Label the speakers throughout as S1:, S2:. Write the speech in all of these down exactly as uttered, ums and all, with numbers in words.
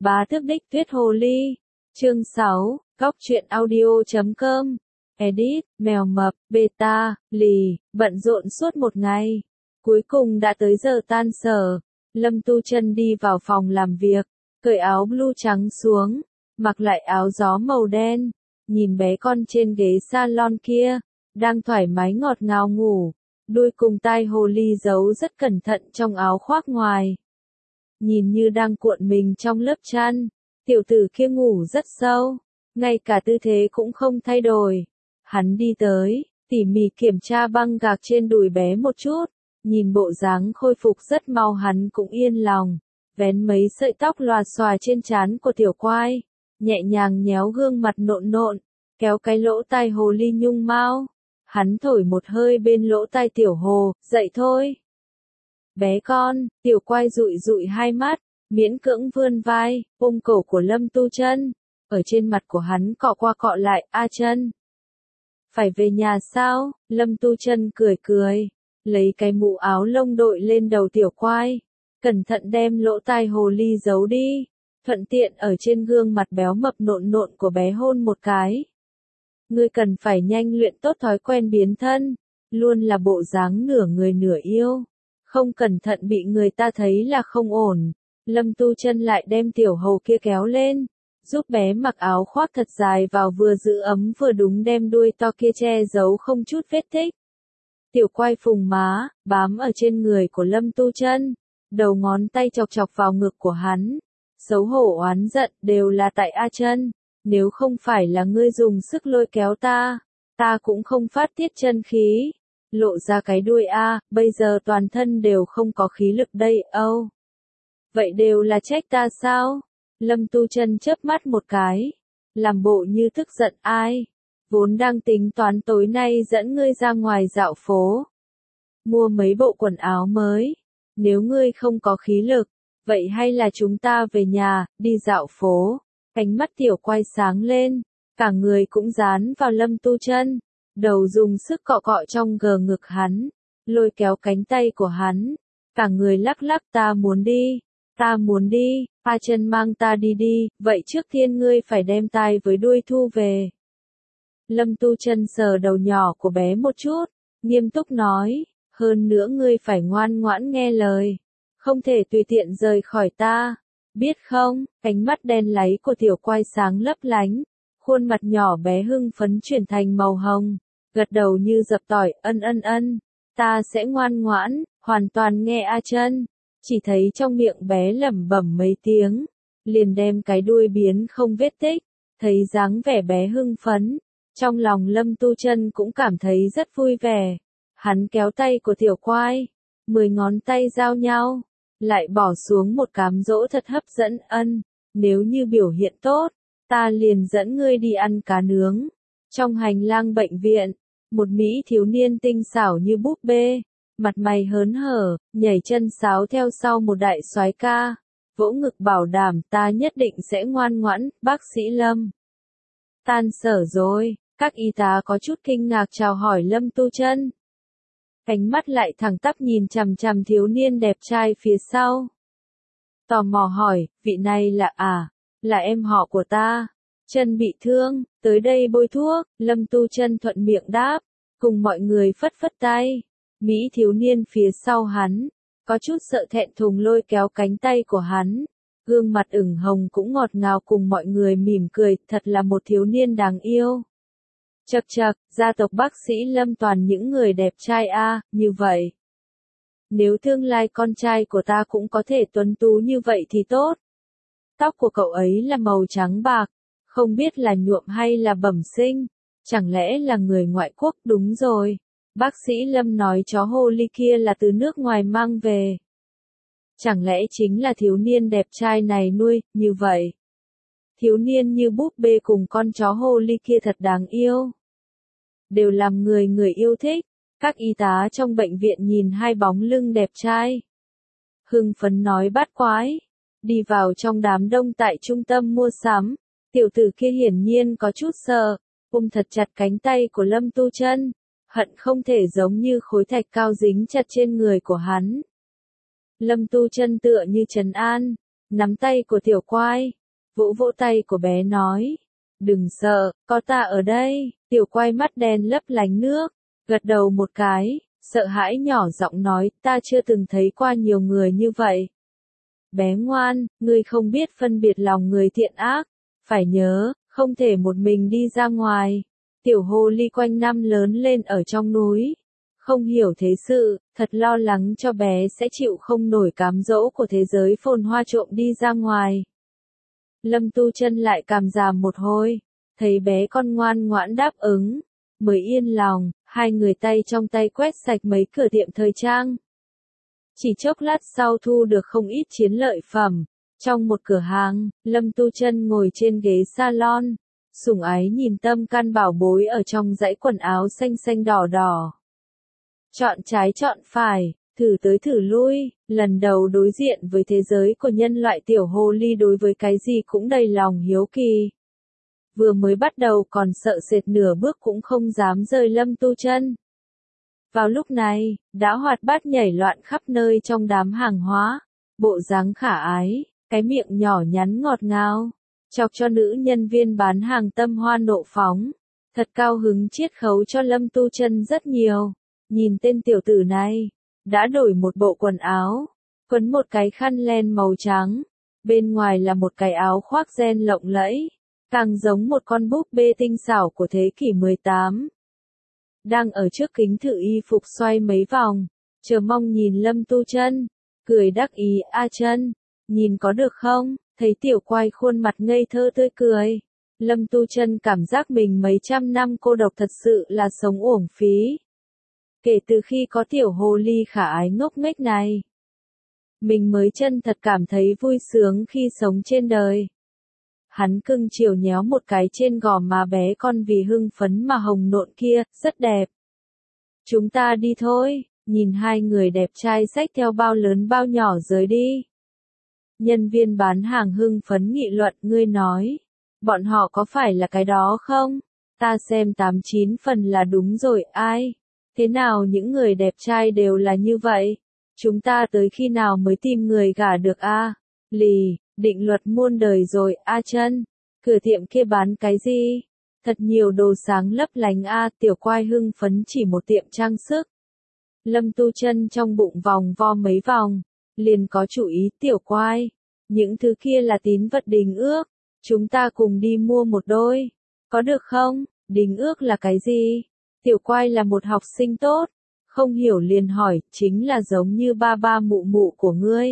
S1: Bá Tước Đích Tuyết Hồ Ly. Chương sáu, Góc truyện audio chấm com. Edit, mèo mập, beta, lì, bận rộn suốt một ngày. Cuối cùng đã tới giờ tan sở. Lâm Tu Chân đi vào phòng làm việc, cởi áo blue trắng xuống, mặc lại áo gió màu đen, nhìn bé con trên ghế salon kia, đang thoải mái ngọt ngào ngủ, đuôi cùng tai hồ ly giấu rất cẩn thận trong áo khoác ngoài. Nhìn như đang cuộn mình trong lớp chăn, tiểu tử kia ngủ rất sâu, ngay cả tư thế cũng không thay đổi. Hắn đi tới, tỉ mỉ kiểm tra băng gạc trên đùi bé một chút, nhìn bộ dáng khôi phục rất mau hắn cũng yên lòng, vén mấy sợi tóc lòa xòa trên trán của tiểu quai, nhẹ nhàng nhéo gương mặt nộn nộn, kéo cái lỗ tai hồ ly nhung mau. Hắn thổi một hơi bên lỗ tai tiểu hồ, dậy thôi. Bé con, tiểu quai dụi dụi hai mắt, miễn cưỡng vươn vai, ôm cổ của Lâm Tu Chân, ở trên mặt của hắn cọ qua cọ lại, a Chân. Phải về nhà sao? Lâm Tu Chân cười cười, lấy cái mũ áo lông đội lên đầu tiểu quai, cẩn thận đem lỗ tai hồ ly giấu đi, thuận tiện ở trên gương mặt béo mập nộn nộn của bé hôn một cái. Ngươi cần phải nhanh luyện tốt thói quen biến thân, luôn là bộ dáng nửa người nửa yêu, không cẩn thận bị người ta thấy là không ổn. Lâm Tu Chân lại đem tiểu hầu kia kéo lên, giúp bé mặc áo khoác thật dài vào vừa giữ ấm vừa đúng đem đuôi to kia che giấu không chút vết tích. Tiểu quai phùng má, bám ở trên người của Lâm Tu Chân, đầu ngón tay chọc chọc vào ngực của hắn, xấu hổ oán giận đều là tại A Chân, nếu không phải là ngươi dùng sức lôi kéo ta, ta cũng không phát tiết chân khí, lộ ra cái đuôi a, bây giờ toàn thân đều không có khí lực đây, âu. Vậy đều là trách ta sao? Lâm Tu Chân chớp mắt một cái, làm bộ như tức giận ai, vốn đang tính toán tối nay dẫn ngươi ra ngoài dạo phố, mua mấy bộ quần áo mới, nếu ngươi không có khí lực, vậy hay là chúng ta về nhà, đi dạo phố. Cánh mắt tiểu quay sáng lên, cả người cũng dán vào Lâm Tu Chân, đầu dùng sức cọ cọ trong gờ ngực hắn, lôi kéo cánh tay của hắn, cả người lắc lắc ta muốn đi, ta muốn đi, A Chân mang ta đi đi, vậy trước tiên ngươi phải đem tai với đuôi thu về. Lâm Tu Chân sờ đầu nhỏ của bé một chút, nghiêm túc nói, hơn nữa ngươi phải ngoan ngoãn nghe lời, không thể tùy tiện rời khỏi ta. Biết không? Cánh mắt đen láy của tiểu quai sáng lấp lánh, khuôn mặt nhỏ bé hưng phấn chuyển thành màu hồng, gật đầu như dập tỏi, ân ân ân, ta sẽ ngoan ngoãn, hoàn toàn nghe A Chân. Chỉ thấy trong miệng bé lẩm bẩm mấy tiếng, liền đem cái đuôi biến không vết tích, thấy dáng vẻ bé hưng phấn, trong lòng Lâm Tu Chân cũng cảm thấy rất vui vẻ. Hắn kéo tay của tiểu quai, mười ngón tay giao nhau, lại bỏ xuống một cám dỗ thật hấp dẫn, ân, nếu như biểu hiện tốt, ta liền dẫn ngươi đi ăn cá nướng. Trong hành lang bệnh viện, một mỹ thiếu niên tinh xảo như búp bê, mặt mày hớn hở, nhảy chân sáo theo sau một đại soái ca, vỗ ngực bảo đảm ta nhất định sẽ ngoan ngoãn, bác sĩ Lâm. Tan sở rồi, các y tá có chút kinh ngạc chào hỏi Lâm Tu Chân. Cánh mắt lại thẳng tắp nhìn chằm chằm thiếu niên đẹp trai phía sau. Tò mò hỏi, vị này là à, là em họ của ta. Chân bị thương, tới đây bôi thuốc, Lâm Tu Chân thuận miệng đáp, cùng mọi người phất phất tay. Mỹ thiếu niên phía sau hắn, có chút sợ thẹn thùng lôi kéo cánh tay của hắn. Gương mặt ửng hồng cũng ngọt ngào cùng mọi người mỉm cười, thật là một thiếu niên đáng yêu. Chậc chậc, gia tộc bác sĩ Lâm toàn những người đẹp trai a, như vậy. Nếu tương lai con trai của ta cũng có thể tuấn tú như vậy thì tốt. Tóc của cậu ấy là màu trắng bạc, không biết là nhuộm hay là bẩm sinh, chẳng lẽ là người ngoại quốc, đúng rồi. Bác sĩ Lâm nói chó hồ ly kia là từ nước ngoài mang về. Chẳng lẽ chính là thiếu niên đẹp trai này nuôi, như vậy. Thiếu niên như búp bê cùng con chó hồ ly kia thật đáng yêu. Đều làm người người yêu thích, các y tá trong bệnh viện nhìn hai bóng lưng đẹp trai. Hưng phấn nói bát quái, đi vào trong đám đông tại trung tâm mua sắm, tiểu tử kia hiển nhiên có chút sợ, ôm thật chặt cánh tay của Lâm Tu Chân, hận không thể giống như khối thạch cao dính chặt trên người của hắn. Lâm Tu Chân tựa như trấn an, nắm tay của Tiểu Quai, vỗ vỗ tay của bé nói, đừng sợ, có ta ở đây. Tiểu Quai mắt đen lấp lánh nước, gật đầu một cái, sợ hãi nhỏ giọng nói, ta chưa từng thấy qua nhiều người như vậy. Bé ngoan, ngươi không biết phân biệt lòng người thiện ác, phải nhớ, không thể một mình đi ra ngoài. Tiểu hồ ly quanh năm lớn lên ở trong núi, không hiểu thế sự, thật lo lắng cho bé sẽ chịu không nổi cám dỗ của thế giới phồn hoa trộm đi ra ngoài. Lâm Tu Chân lại cảm giảm một hồi, thấy bé con ngoan ngoãn đáp ứng, mới yên lòng, hai người tay trong tay quét sạch mấy cửa tiệm thời trang. Chỉ chốc lát sau thu được không ít chiến lợi phẩm. Trong một cửa hàng, Lâm Tu Chân ngồi trên ghế salon, sủng ái nhìn tâm can bảo bối ở trong dãy quần áo xanh xanh đỏ đỏ. Chọn trái chọn phải, thử tới thử lui, lần đầu đối diện với thế giới của nhân loại tiểu hồ ly đối với cái gì cũng đầy lòng hiếu kỳ. Vừa mới bắt đầu còn sợ sệt nửa bước cũng không dám rời Lâm Tu Chân. Vào lúc này, đã hoạt bát nhảy loạn khắp nơi trong đám hàng hóa, bộ dáng khả ái, cái miệng nhỏ nhắn ngọt ngào, chọc cho nữ nhân viên bán hàng tâm hoa nộ phóng, thật cao hứng chiết khấu cho Lâm Tu Chân rất nhiều. Nhìn tên tiểu tử này, đã đổi một bộ quần áo, quấn một cái khăn len màu trắng, bên ngoài là một cái áo khoác ren lộng lẫy, càng giống một con búp bê tinh xảo của thế kỷ mười tám. Đang ở trước kính thử y phục xoay mấy vòng, chờ mong nhìn Lâm Tu Chân, cười đắc ý, a Chân, nhìn có được không? Thấy Tiểu Quai khuôn mặt ngây thơ tươi cười, Lâm Tu Chân cảm giác mình mấy trăm năm cô độc thật sự là sống uổng phí. Kể từ khi có tiểu hồ ly khả ái ngốc nghếch này, mình mới chân thật cảm thấy vui sướng khi sống trên đời. Hắn cưng chiều nhéo một cái trên gò má bé con vì hưng phấn mà hồng nộn kia, rất đẹp. Chúng ta đi thôi, nhìn hai người đẹp trai xách theo bao lớn bao nhỏ rời đi. Nhân viên bán hàng hưng phấn nghị luận, ngươi nói, bọn họ có phải là cái đó không? Ta xem tám chín phần là đúng rồi, ai? Thế nào những người đẹp trai đều là như vậy? Chúng ta tới khi nào mới tìm người gả được a? Lì, định luật muôn đời rồi, a Chân. Cửa tiệm kia bán cái gì? Thật nhiều đồ sáng lấp lánh a, Tiểu Quai hưng phấn chỉ một tiệm trang sức. Lâm Tu Chân trong bụng vòng vo mấy vòng, liền có chủ ý, Tiểu Quai, những thứ kia là tín vật đính ước, chúng ta cùng đi mua một đôi, có được không? Đính ước là cái gì? Tiểu Quai là một học sinh tốt, không hiểu liền hỏi, chính là giống như ba ba mụ mụ của ngươi.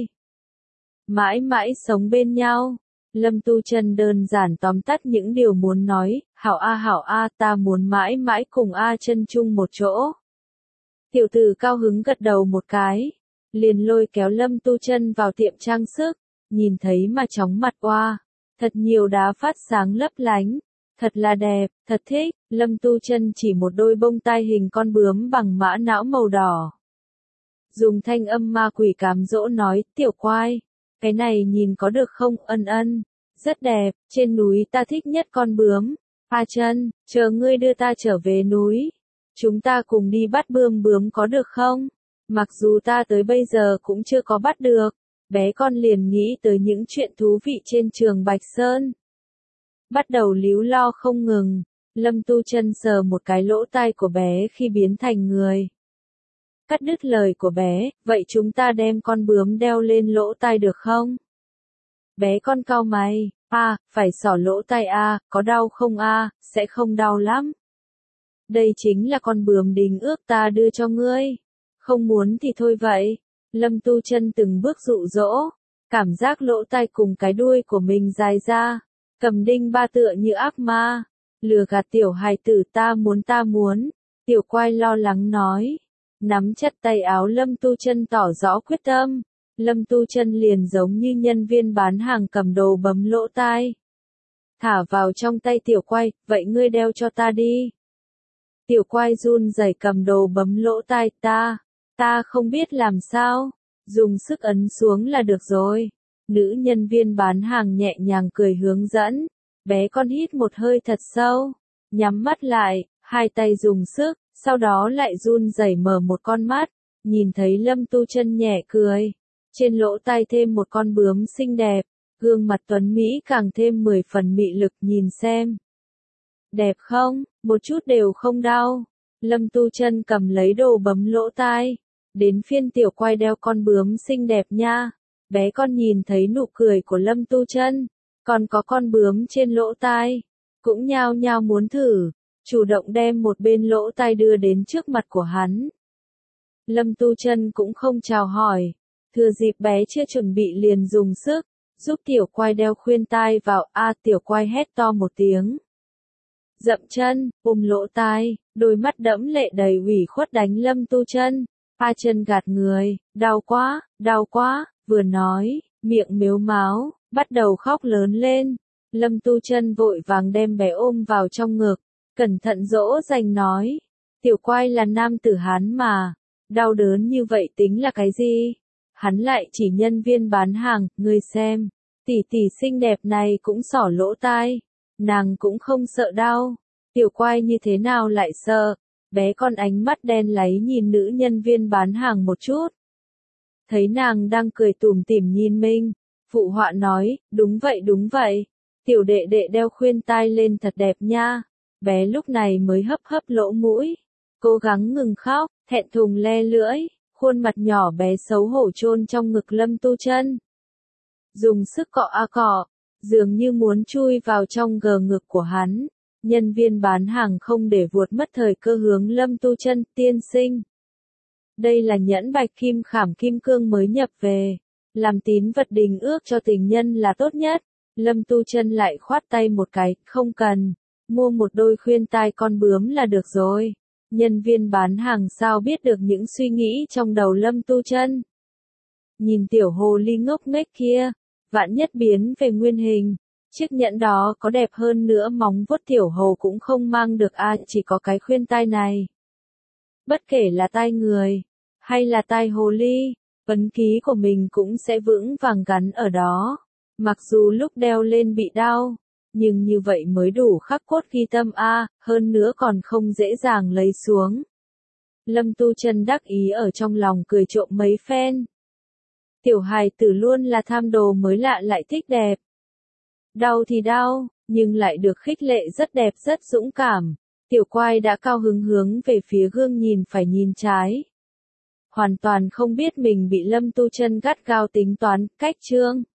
S1: Mãi mãi sống bên nhau. Lâm Tu Chân đơn giản tóm tắt những điều muốn nói, hảo a hảo a, ta muốn mãi mãi cùng A Chân chung một chỗ. Tiểu tử cao hứng gật đầu một cái, liền lôi kéo Lâm Tu Chân vào tiệm trang sức, nhìn thấy mà chóng mặt oa, thật nhiều đá phát sáng lấp lánh, thật là đẹp, thật thích. Lâm Tu Chân chỉ một đôi bông tai hình con bướm bằng mã não màu đỏ. Dùng thanh âm ma quỷ cám dỗ nói, Tiểu Quai, cái này nhìn có được không? Ân ân, rất đẹp, trên núi ta thích nhất con bướm. A Chân, chờ ngươi đưa ta trở về núi, chúng ta cùng đi bắt bươm bướm có được không? Mặc dù ta tới bây giờ cũng chưa có bắt được, bé con liền nghĩ tới những chuyện thú vị trên trường Bạch Sơn. Bắt đầu líu lo không ngừng, Lâm Tu Chân sờ một cái lỗ tai của bé khi biến thành người. Cắt đứt lời của bé, vậy chúng ta đem con bướm đeo lên lỗ tai được không? Bé con cau mày, a, phải xỏ lỗ tai a, có đau không a? Sẽ không đau lắm. Đây chính là con bướm đính ước ta đưa cho ngươi. Không muốn thì thôi vậy. Lâm Tu Chân từng bước dụ dỗ, cảm giác lỗ tai cùng cái đuôi của mình dài ra, cầm đinh ba tựa như ác ma, lừa gạt tiểu hài tử, ta muốn ta muốn. Tiểu Quai lo lắng nói, nắm chặt tay áo Lâm Tu Chân tỏ rõ quyết tâm. Lâm Tu Chân liền giống như nhân viên bán hàng cầm đồ bấm lỗ tai, thả vào trong tay Tiểu Quai, vậy ngươi đeo cho ta đi. Tiểu Quai run rẩy cầm đồ bấm lỗ tai, ta, ta không biết làm sao, dùng sức ấn xuống là được rồi. Nữ nhân viên bán hàng nhẹ nhàng cười hướng dẫn, bé con hít một hơi thật sâu, nhắm mắt lại, hai tay dùng sức, sau đó lại run rẩy mở một con mắt, nhìn thấy Lâm Tu Chân nhẹ cười, trên lỗ tai thêm một con bướm xinh đẹp, gương mặt tuấn Mỹ càng thêm mười phần mị lực, nhìn xem. Đẹp không, một chút đều không đau. Lâm Tu Chân cầm lấy đồ bấm lỗ tai. Đến phiên Tiểu Quay đeo con bướm xinh đẹp nha. Bé con nhìn thấy nụ cười của Lâm Tu Chân, còn có con bướm trên lỗ tai, cũng nhao nhao muốn thử, chủ động đem một bên lỗ tai đưa đến trước mặt của hắn. Lâm Tu Chân cũng không chào hỏi, thừa dịp bé chưa chuẩn bị liền dùng sức, giúp Tiểu Quay đeo khuyên tai vào. A Tiểu Quay hét to một tiếng. Dậm chân, ôm lỗ tai, đôi mắt đẫm lệ đầy ủy khuất đánh Lâm Tu Chân. A Chân gạt người, đau quá, đau quá, vừa nói, miệng mếu máo, bắt đầu khóc lớn lên. Lâm Tu Chân vội vàng đem bé ôm vào trong ngực, cẩn thận dỗ dành nói, Tiểu Quay là nam tử Hán mà, đau đớn như vậy tính là cái gì? Hắn lại chỉ nhân viên bán hàng, ngươi xem, tỷ tỷ xinh đẹp này cũng xỏ lỗ tai, nàng cũng không sợ đau. Tiểu Quay như thế nào lại sợ? Bé con ánh mắt đen láy nhìn nữ nhân viên bán hàng một chút. Thấy nàng đang cười tủm tỉm nhìn mình, phụ họa nói, đúng vậy đúng vậy, tiểu đệ đệ đeo khuyên tai lên thật đẹp nha. Bé lúc này mới hấp hấp lỗ mũi, cố gắng ngừng khóc, thẹn thùng le lưỡi, khuôn mặt nhỏ bé xấu hổ chôn trong ngực Lâm Tu Chân. Dùng sức cọ a cọ, dường như muốn chui vào trong gờ ngực của hắn. Nhân viên bán hàng không để vuột mất thời cơ hướng Lâm Tu Chân, tiên sinh. Đây là nhẫn bạch kim khảm kim cương mới nhập về, làm tín vật đình ước cho tình nhân là tốt nhất. Lâm Tu Chân lại khoát tay một cái, không cần, mua một đôi khuyên tai con bướm là được rồi. Nhân viên bán hàng sao biết được những suy nghĩ trong đầu Lâm Tu Chân. Nhìn tiểu hồ ly ngốc nghếch kia, vạn nhất biến về nguyên hình. Chiếc nhẫn đó có đẹp hơn nữa móng vuốt tiểu hồ cũng không mang được a, chỉ có cái khuyên tai này. Bất kể là tai người, hay là tai hồ ly, ấn ký của mình cũng sẽ vững vàng gắn ở đó. Mặc dù lúc đeo lên bị đau, nhưng như vậy mới đủ khắc cốt ghi tâm a, hơn nữa còn không dễ dàng lấy xuống. Lâm Tu Chân đắc ý ở trong lòng cười trộm mấy phen. Tiểu hài tử luôn là tham đồ mới lạ lại thích đẹp. Đau thì đau, nhưng lại được khích lệ rất đẹp rất dũng cảm. Tiểu Quay đã cao hứng hướng về phía gương nhìn phải nhìn trái. Hoàn toàn không biết mình bị Lâm Tu Chân gắt gao tính toán, cách trương.